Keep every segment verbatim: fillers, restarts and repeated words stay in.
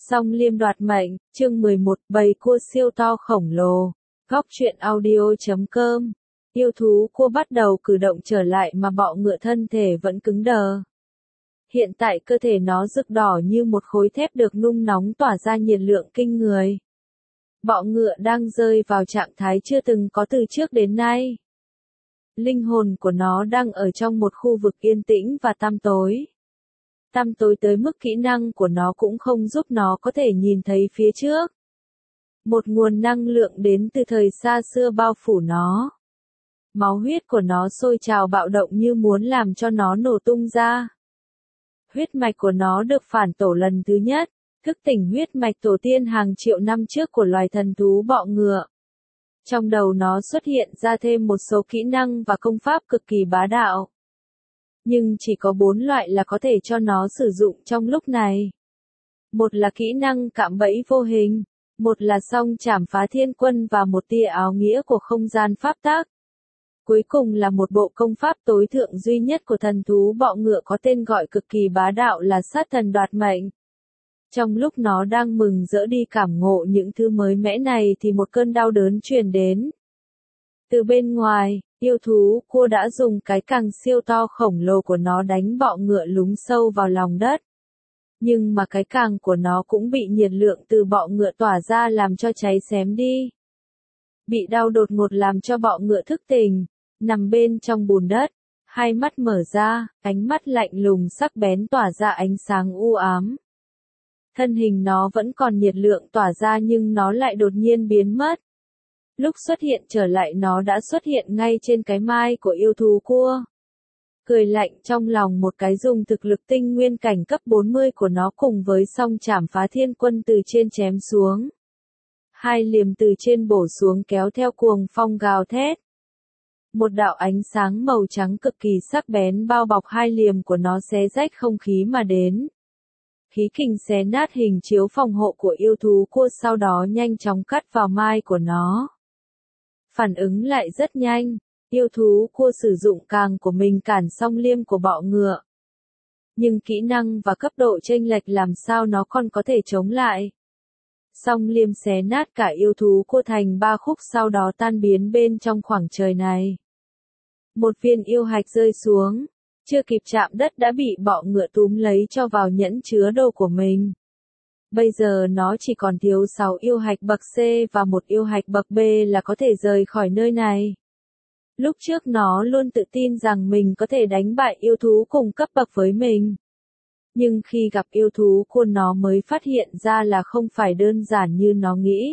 Song Liêm đoạt mệnh, chương mười một, bầy cua siêu to khổng lồ. Góc truyện audio chấm com. Yêu thú cua bắt đầu cử động trở lại mà bọ ngựa thân thể vẫn cứng đờ. Hiện tại cơ thể nó rực đỏ như một khối thép được nung nóng tỏa ra nhiệt lượng kinh người. Bọ ngựa đang rơi vào trạng thái chưa từng có từ trước đến nay. Linh hồn của nó đang ở trong một khu vực yên tĩnh và tăm tối. Tăm tối tới mức kỹ năng của nó cũng không giúp nó có thể nhìn thấy phía trước. Một nguồn năng lượng đến từ thời xa xưa bao phủ nó. Máu huyết của nó sôi trào bạo động như muốn làm cho nó nổ tung ra. Huyết mạch của nó được phản tổ lần thứ nhất, thức tỉnh huyết mạch tổ tiên hàng triệu năm trước của loài thần thú bọ ngựa. Trong đầu nó xuất hiện ra thêm một số kỹ năng và công pháp cực kỳ bá đạo. Nhưng chỉ có bốn loại là có thể cho nó sử dụng trong lúc này. Một là kỹ năng cạm bẫy vô hình, một là song chảm phá thiên quân và một tia áo nghĩa của không gian pháp tắc. Cuối cùng là một bộ công pháp tối thượng duy nhất của thần thú bọ ngựa có tên gọi cực kỳ bá đạo là sát thần đoạt mệnh. Trong lúc nó đang mừng rỡ đi cảm ngộ những thứ mới mẻ này thì một cơn đau đớn truyền đến. Từ bên ngoài, yêu thú cua đã dùng cái càng siêu to khổng lồ của nó đánh bọ ngựa lún sâu vào lòng đất. Nhưng mà cái càng của nó cũng bị nhiệt lượng từ bọ ngựa tỏa ra làm cho cháy xém đi. Bị đau đột ngột làm cho bọ ngựa thức tỉnh, nằm bên trong bùn đất, hai mắt mở ra, ánh mắt lạnh lùng sắc bén tỏa ra ánh sáng u ám. Thân hình nó vẫn còn nhiệt lượng tỏa ra nhưng nó lại đột nhiên biến mất. Lúc xuất hiện trở lại nó đã xuất hiện ngay trên cái mai của yêu thú cua. Cười lạnh trong lòng một cái dùng thực lực tinh nguyên cảnh cấp bốn mươi của nó cùng với song chảm phá thiên quân từ trên chém xuống. Hai liềm từ trên bổ xuống kéo theo cuồng phong gào thét. Một đạo ánh sáng màu trắng cực kỳ sắc bén bao bọc hai liềm của nó xé rách không khí mà đến. Khí kình xé nát hình chiếu phòng hộ của yêu thú cua sau đó nhanh chóng cắt vào mai của nó. Phản ứng lại rất nhanh, yêu thú cua sử dụng càng của mình cản song liêm của bọ ngựa. Nhưng kỹ năng và cấp độ chênh lệch làm sao nó còn có thể chống lại. Song liêm xé nát cả yêu thú cua thành ba khúc sau đó tan biến bên trong khoảng trời này. Một viên yêu hạch rơi xuống, chưa kịp chạm đất đã bị bọ ngựa túm lấy cho vào nhẫn chứa đồ của mình. Bây giờ nó chỉ còn thiếu sáu yêu hạch bậc C và một yêu hạch bậc B là có thể rời khỏi nơi này. Lúc trước nó luôn tự tin rằng mình có thể đánh bại yêu thú cùng cấp bậc với mình. Nhưng khi gặp yêu thú cua nó mới phát hiện ra là không phải đơn giản như nó nghĩ.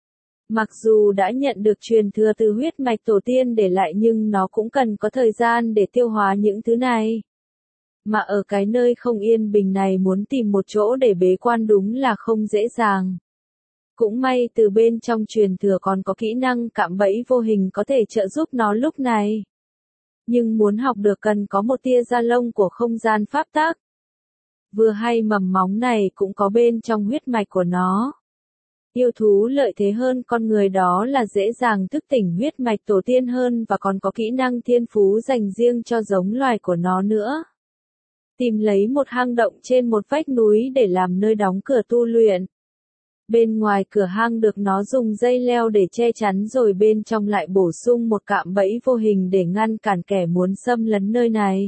Mặc dù đã nhận được truyền thừa từ huyết mạch tổ tiên để lại nhưng nó cũng cần có thời gian để tiêu hóa những thứ này. Mà ở cái nơi không yên bình này muốn tìm một chỗ để bế quan đúng là không dễ dàng. Cũng may từ bên trong truyền thừa còn có kỹ năng cạm bẫy vô hình có thể trợ giúp nó lúc này. Nhưng muốn học được cần có một tia da lông của không gian pháp tắc. Vừa hay mầm móng này cũng có bên trong huyết mạch của nó. Yêu thú lợi thế hơn con người đó là dễ dàng thức tỉnh huyết mạch tổ tiên hơn và còn có kỹ năng thiên phú dành riêng cho giống loài của nó nữa. Tìm lấy một hang động trên một vách núi để làm nơi đóng cửa tu luyện. Bên ngoài cửa hang được nó dùng dây leo để che chắn rồi bên trong lại bổ sung một cạm bẫy vô hình để ngăn cản kẻ muốn xâm lấn nơi này.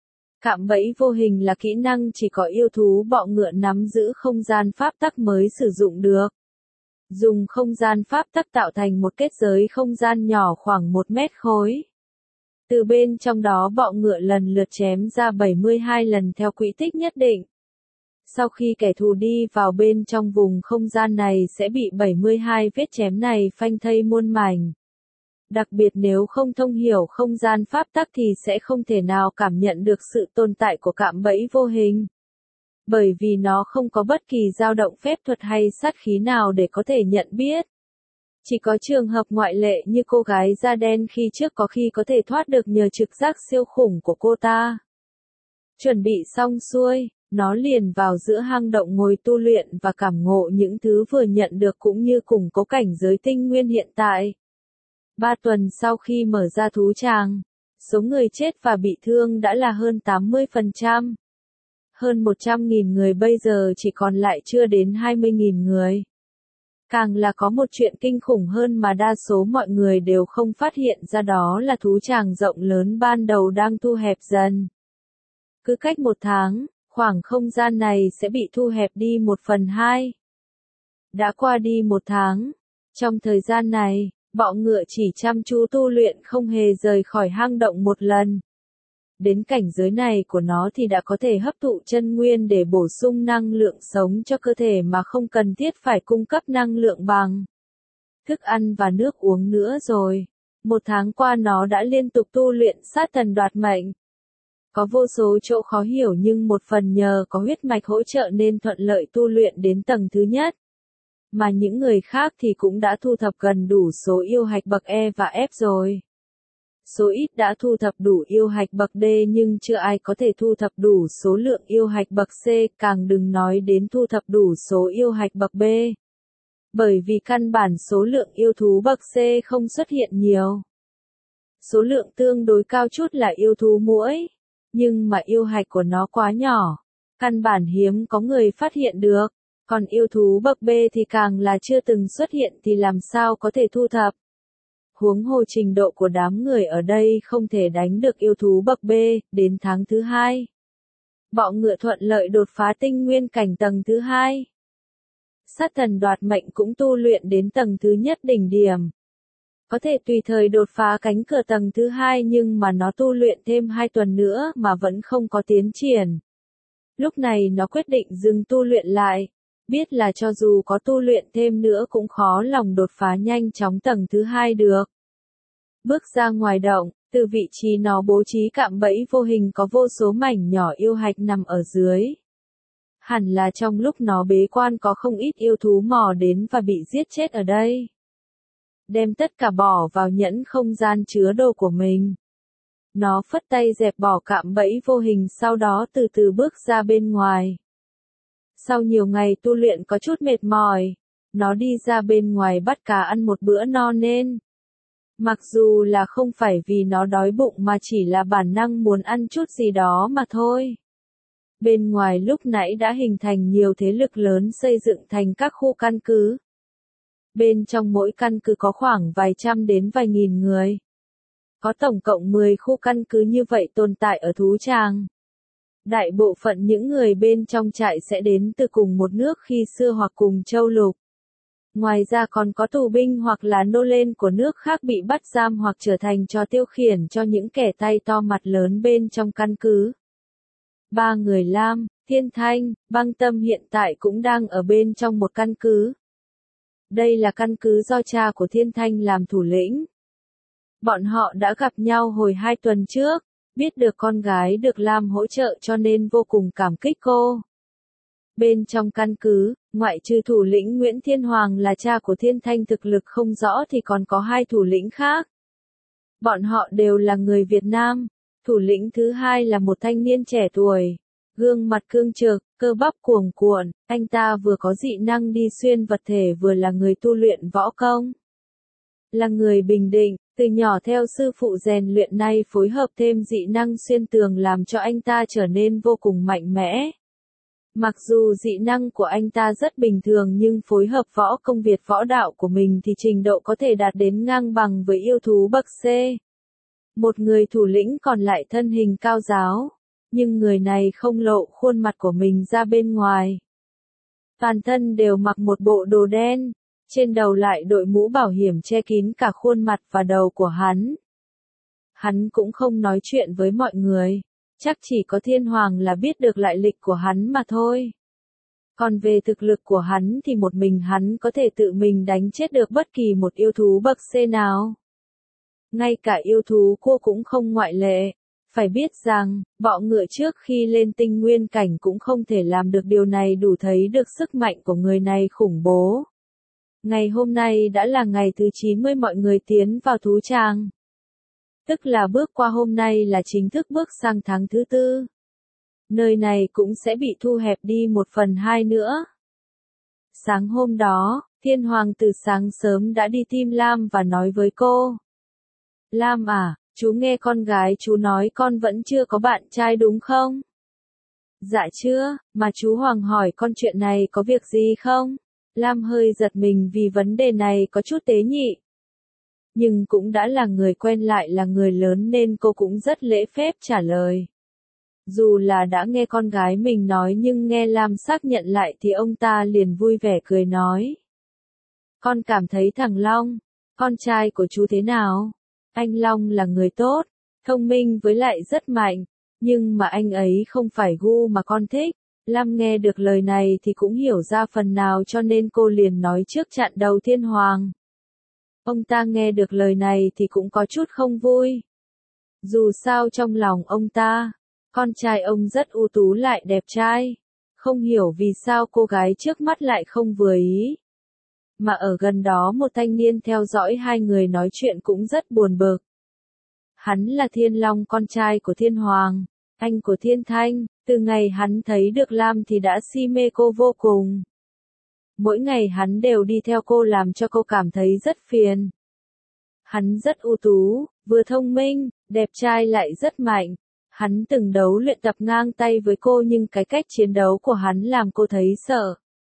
Cạm bẫy vô hình là kỹ năng chỉ có yêu thú bọ ngựa nắm giữ không gian pháp tắc mới sử dụng được. Dùng không gian pháp tắc tạo thành một kết giới không gian nhỏ khoảng một mét khối. Từ bên trong đó bọ ngựa lần lượt chém ra bảy mươi hai lần theo quỹ tích nhất định. Sau khi kẻ thù đi vào bên trong vùng không gian này sẽ bị bảy mươi hai vết chém này phanh thây muôn mảnh. Đặc biệt nếu không thông hiểu không gian pháp tắc thì sẽ không thể nào cảm nhận được sự tồn tại của cạm bẫy vô hình. Bởi vì nó không có bất kỳ dao động phép thuật hay sát khí nào để có thể nhận biết. Chỉ có trường hợp ngoại lệ như cô gái da đen khi trước có khi có thể thoát được nhờ trực giác siêu khủng của cô ta. Chuẩn bị xong xuôi, nó liền vào giữa hang động ngồi tu luyện và cảm ngộ những thứ vừa nhận được cũng như củng cố cảnh giới tinh nguyên hiện tại. Ba tuần sau khi mở ra thú tràng, số người chết và bị thương đã là hơn tám mươi phần trăm. Hơn một trăm nghìn người bây giờ chỉ còn lại chưa đến hai mươi nghìn người. Càng là có một chuyện kinh khủng hơn mà đa số mọi người đều không phát hiện ra, đó là thú tràng rộng lớn ban đầu đang thu hẹp dần. Cứ cách một tháng, khoảng không gian này sẽ bị thu hẹp đi một phần hai. Đã qua đi một tháng. Trong thời gian này, bọ ngựa chỉ chăm chú tu luyện không hề rời khỏi hang động một lần. Đến cảnh giới này của nó thì đã có thể hấp thụ chân nguyên để bổ sung năng lượng sống cho cơ thể mà không cần thiết phải cung cấp năng lượng bằng thức ăn và nước uống nữa rồi. Một tháng qua nó đã liên tục tu luyện sát thần đoạt mệnh. Có vô số chỗ khó hiểu nhưng một phần nhờ có huyết mạch hỗ trợ nên thuận lợi tu luyện đến tầng thứ nhất. Mà những người khác thì cũng đã thu thập gần đủ số yêu hạch bậc E và F rồi. Số ít đã thu thập đủ yêu hạch bậc D nhưng chưa ai có thể thu thập đủ số lượng yêu hạch bậc C, càng đừng nói đến thu thập đủ số yêu hạch bậc B. Bởi vì căn bản số lượng yêu thú bậc C không xuất hiện nhiều. Số lượng tương đối cao chút là yêu thú muỗi, nhưng mà yêu hạch của nó quá nhỏ, căn bản hiếm có người phát hiện được. Còn yêu thú bậc B thì càng là chưa từng xuất hiện thì làm sao có thể thu thập. Huống hồ trình độ của đám người ở đây không thể đánh được yêu thú bậc B. Đến tháng thứ hai, bọ ngựa thuận lợi đột phá tinh nguyên cảnh tầng thứ hai. Sát thần đoạt mệnh cũng tu luyện đến tầng thứ nhất đỉnh điểm. Có thể tùy thời đột phá cánh cửa tầng thứ hai nhưng mà nó tu luyện thêm hai tuần nữa mà vẫn không có tiến triển. Lúc này nó quyết định dừng tu luyện lại. Biết là cho dù có tu luyện thêm nữa cũng khó lòng đột phá nhanh chóng tầng thứ hai được. Bước ra ngoài động, từ vị trí nó bố trí cạm bẫy vô hình có vô số mảnh nhỏ yêu hạch nằm ở dưới. Hẳn là trong lúc nó bế quan có không ít yêu thú mò đến và bị giết chết ở đây. Đem tất cả bỏ vào nhẫn không gian chứa đồ của mình. Nó phất tay dẹp bỏ cạm bẫy vô hình sau đó từ từ bước ra bên ngoài. Sau nhiều ngày tu luyện có chút mệt mỏi, nó đi ra bên ngoài bắt cá ăn một bữa no nên. Mặc dù là không phải vì nó đói bụng mà chỉ là bản năng muốn ăn chút gì đó mà thôi. Bên ngoài lúc nãy đã hình thành nhiều thế lực lớn xây dựng thành các khu căn cứ. Bên trong mỗi căn cứ có khoảng vài trăm đến vài nghìn người. Có tổng cộng mười khu căn cứ như vậy tồn tại ở thú tràng. Đại bộ phận những người bên trong trại sẽ đến từ cùng một nước khi xưa hoặc cùng châu lục. Ngoài ra còn có tù binh hoặc là nô lệ của nước khác bị bắt giam hoặc trở thành trò tiêu khiển cho những kẻ tay to mặt lớn bên trong căn cứ. Ba người Lam, Thiên Thanh, Băng Tâm hiện tại cũng đang ở bên trong một căn cứ. Đây là căn cứ do cha của Thiên Thanh làm thủ lĩnh. Bọn họ đã gặp nhau hồi hai tuần trước. Biết được con gái được Lam hỗ trợ cho nên vô cùng cảm kích cô. Bên trong căn cứ, ngoại trừ thủ lĩnh Nguyễn Thiên Hoàng là cha của Thiên Thanh thực lực không rõ thì còn có hai thủ lĩnh khác. Bọn họ đều là người Việt Nam. Thủ lĩnh thứ hai là một thanh niên trẻ tuổi. Gương mặt cương trực, cơ bắp cuồn cuộn, anh ta vừa có dị năng đi xuyên vật thể vừa là người tu luyện võ công. Là người Bình Định. Từ nhỏ theo sư phụ rèn luyện nay phối hợp thêm dị năng xuyên tường làm cho anh ta trở nên vô cùng mạnh mẽ. Mặc dù dị năng của anh ta rất bình thường nhưng phối hợp võ công Việt võ đạo của mình thì trình độ có thể đạt đến ngang bằng với yêu thú bậc C. Một người thủ lĩnh còn lại thân hình cao ráo, nhưng người này không lộ khuôn mặt của mình ra bên ngoài. Toàn thân đều mặc một bộ đồ đen. Trên đầu lại đội mũ bảo hiểm che kín cả khuôn mặt và đầu của hắn. Hắn cũng không nói chuyện với mọi người, chắc chỉ có Thiên Hoàng là biết được lại lịch của hắn mà thôi. Còn về thực lực của hắn thì một mình hắn có thể tự mình đánh chết được bất kỳ một yêu thú bậc C nào. Ngay cả yêu thú cô cũng không ngoại lệ. Phải biết rằng, bọ ngựa trước khi lên tinh nguyên cảnh cũng không thể làm được điều này, đủ thấy được sức mạnh của người này khủng bố. Ngày hôm nay đã là ngày thứ chín mươi mọi người tiến vào thú tràng. Tức là bước qua hôm nay là chính thức bước sang tháng thứ tư. Nơi này cũng sẽ bị thu hẹp đi một phần hai nữa. Sáng hôm đó, Thiên Hoàng từ sáng sớm đã đi tìm Lam và nói với cô. Lam à, chú nghe con gái chú nói con vẫn chưa có bạn trai đúng không? Dạ chưa, mà chú Hoàng hỏi con chuyện này có việc gì không? Lam hơi giật mình vì vấn đề này có chút tế nhị. Nhưng cũng đã là người quen lại là người lớn nên cô cũng rất lễ phép trả lời. Dù là đã nghe con gái mình nói nhưng nghe Lam xác nhận lại thì ông ta liền vui vẻ cười nói. Con cảm thấy thằng Long, con trai của chú thế nào? Anh Long là người tốt, thông minh với lại rất mạnh, nhưng mà anh ấy không phải gu mà con thích. Lam nghe được lời này thì cũng hiểu ra phần nào cho nên cô liền nói trước chặn đầu Thiên Hoàng. Ông ta nghe được lời này thì cũng có chút không vui. Dù sao trong lòng ông ta, con trai ông rất ưu tú lại đẹp trai. Không hiểu vì sao cô gái trước mắt lại không vừa ý. Mà ở gần đó một thanh niên theo dõi hai người nói chuyện cũng rất buồn bực. Hắn là Thiên Long, con trai của Thiên Hoàng, anh của Thiên Thanh. Từ ngày hắn thấy được Lam thì đã si mê cô vô cùng. Mỗi ngày hắn đều đi theo cô làm cho cô cảm thấy rất phiền. Hắn rất ưu tú, vừa thông minh, đẹp trai lại rất mạnh. Hắn từng đấu luyện tập ngang tay với cô nhưng cái cách chiến đấu của hắn làm cô thấy sợ.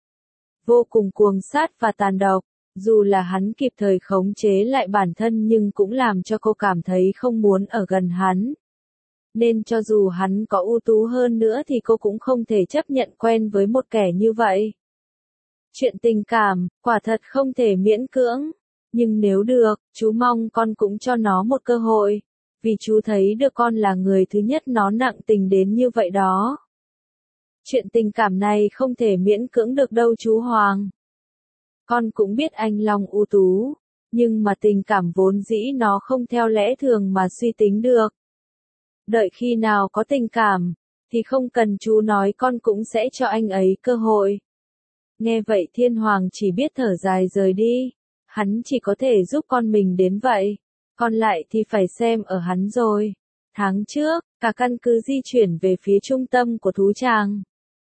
Vô cùng cuồng sát và tàn độc, dù là hắn kịp thời khống chế lại bản thân nhưng cũng làm cho cô cảm thấy không muốn ở gần hắn. Nên cho dù hắn có ưu tú hơn nữa thì cô cũng không thể chấp nhận quen với một kẻ như vậy. Chuyện tình cảm, quả thật không thể miễn cưỡng. Nhưng nếu được, chú mong con cũng cho nó một cơ hội. Vì chú thấy được con là người thứ nhất nó nặng tình đến như vậy đó. Chuyện tình cảm này không thể miễn cưỡng được đâu chú Hoàng. Con cũng biết anh Long ưu tú, nhưng mà tình cảm vốn dĩ nó không theo lẽ thường mà suy tính được. Đợi khi nào có tình cảm, thì không cần chú nói con cũng sẽ cho anh ấy cơ hội. Nghe vậy Thiên Hoàng chỉ biết thở dài rời đi. Hắn chỉ có thể giúp con mình đến vậy. Còn lại thì phải xem ở hắn rồi. Tháng trước, cả căn cứ di chuyển về phía trung tâm của thú tràng.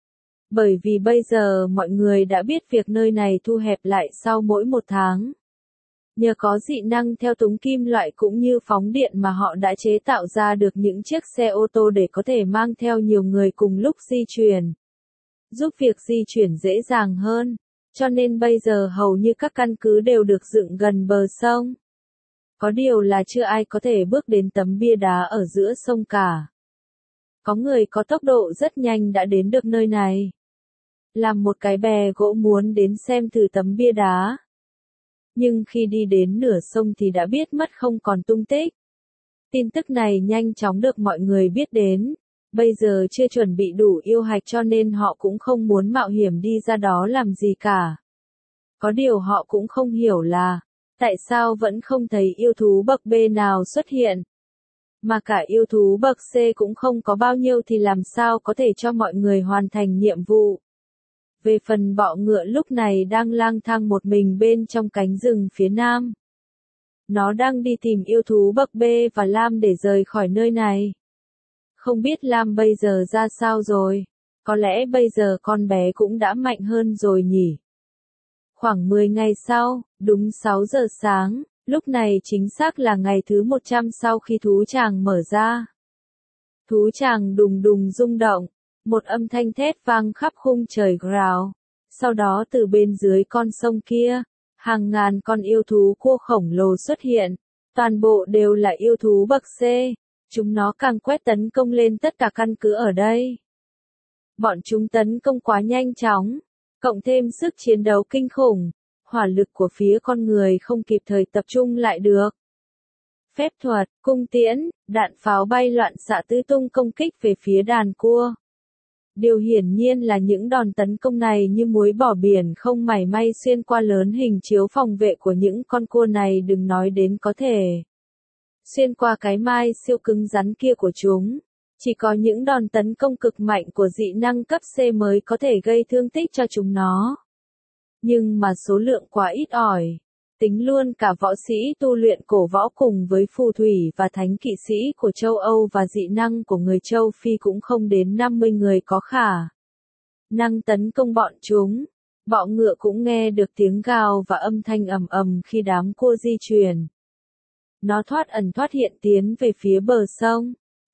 Bởi vì bây giờ mọi người đã biết việc nơi này thu hẹp lại sau mỗi một tháng. Nhờ có dị năng theo túng kim loại cũng như phóng điện mà họ đã chế tạo ra được những chiếc xe ô tô để có thể mang theo nhiều người cùng lúc di chuyển. Giúp việc di chuyển dễ dàng hơn. Cho nên bây giờ hầu như các căn cứ đều được dựng gần bờ sông. Có điều là chưa ai có thể bước đến tấm bia đá ở giữa sông cả. Có người có tốc độ rất nhanh đã đến được nơi này. Làm một cái bè gỗ muốn đến xem thử tấm bia đá. Nhưng khi đi đến nửa sông thì đã biết mất không còn tung tích. Tin tức này nhanh chóng được mọi người biết đến. Bây giờ chưa chuẩn bị đủ yêu hạch cho nên họ cũng không muốn mạo hiểm đi ra đó làm gì cả. Có điều họ cũng không hiểu là, tại sao vẫn không thấy yêu thú bậc B nào xuất hiện. Mà cả yêu thú bậc C cũng không có bao nhiêu thì làm sao có thể cho mọi người hoàn thành nhiệm vụ. Về phần bọ ngựa lúc này đang lang thang một mình bên trong cánh rừng phía nam. Nó đang đi tìm yêu thú bậc B và Lam để rời khỏi nơi này. Không biết Lam bây giờ ra sao rồi, có lẽ bây giờ con bé cũng đã mạnh hơn rồi nhỉ. Khoảng mười ngày sau, đúng sáu giờ sáng, lúc này chính xác là ngày thứ một trăm sau khi thú tràng mở ra. Thú tràng đùng đùng rung động, một âm thanh thét vang khắp khung trời rào. Sau đó từ bên dưới con sông kia, hàng ngàn con yêu thú cua khổng lồ xuất hiện, toàn bộ đều là yêu thú bậc C. Chúng nó càng quét tấn công lên tất cả căn cứ ở đây. Bọn chúng tấn công quá nhanh chóng, cộng thêm sức chiến đấu kinh khủng, hỏa lực của phía con người không kịp thời tập trung lại được. Phép thuật, cung tiễn, đạn pháo bay loạn xạ tứ tung công kích về phía đàn cua. Điều hiển nhiên là những đòn tấn công này như muối bỏ biển không mảy may xuyên qua lớn hình chiếu phòng vệ của những con cua này, đừng nói đến có thể xuyên qua cái mai siêu cứng rắn kia của chúng. Chỉ có những đòn tấn công cực mạnh của dị năng cấp C mới có thể gây thương tích cho chúng nó. Nhưng mà số lượng quá ít ỏi. Tính luôn cả võ sĩ tu luyện cổ võ cùng với phù thủy và thánh kỵ sĩ của châu Âu và dị năng của người châu Phi cũng không đến năm mươi người có khả năng tấn công bọn chúng. Bọ ngựa cũng nghe được tiếng gào và âm thanh ầm ầm khi đám cua di chuyển. Nó thoát ẩn thoát hiện tiến về phía bờ sông.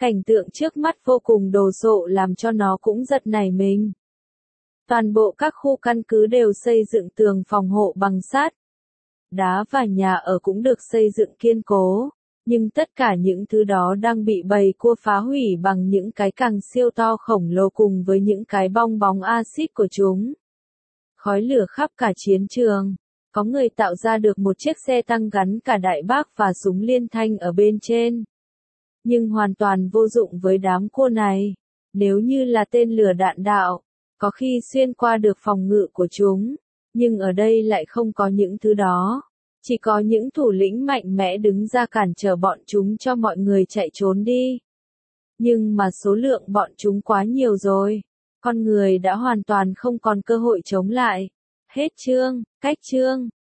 Cảnh tượng trước mắt vô cùng đồ sộ làm cho nó cũng giật nảy mình. Toàn bộ các khu căn cứ đều xây dựng tường phòng hộ bằng sắt, đá và nhà ở cũng được xây dựng kiên cố, nhưng tất cả những thứ đó đang bị bầy cua phá hủy bằng những cái càng siêu to khổng lồ cùng với những cái bong bóng axit của chúng. Khói lửa khắp cả chiến trường, có người tạo ra được một chiếc xe tăng gắn cả đại bác và súng liên thanh ở bên trên. Nhưng hoàn toàn vô dụng với đám cua này. Nếu như là tên lửa đạn đạo, có khi xuyên qua được phòng ngự của chúng, nhưng ở đây lại không có những thứ đó. Chỉ có những thủ lĩnh mạnh mẽ đứng ra cản trở bọn chúng cho mọi người chạy trốn đi. Nhưng mà số lượng bọn chúng quá nhiều rồi. Con người đã hoàn toàn không còn cơ hội chống lại. Hết chương, cách chương.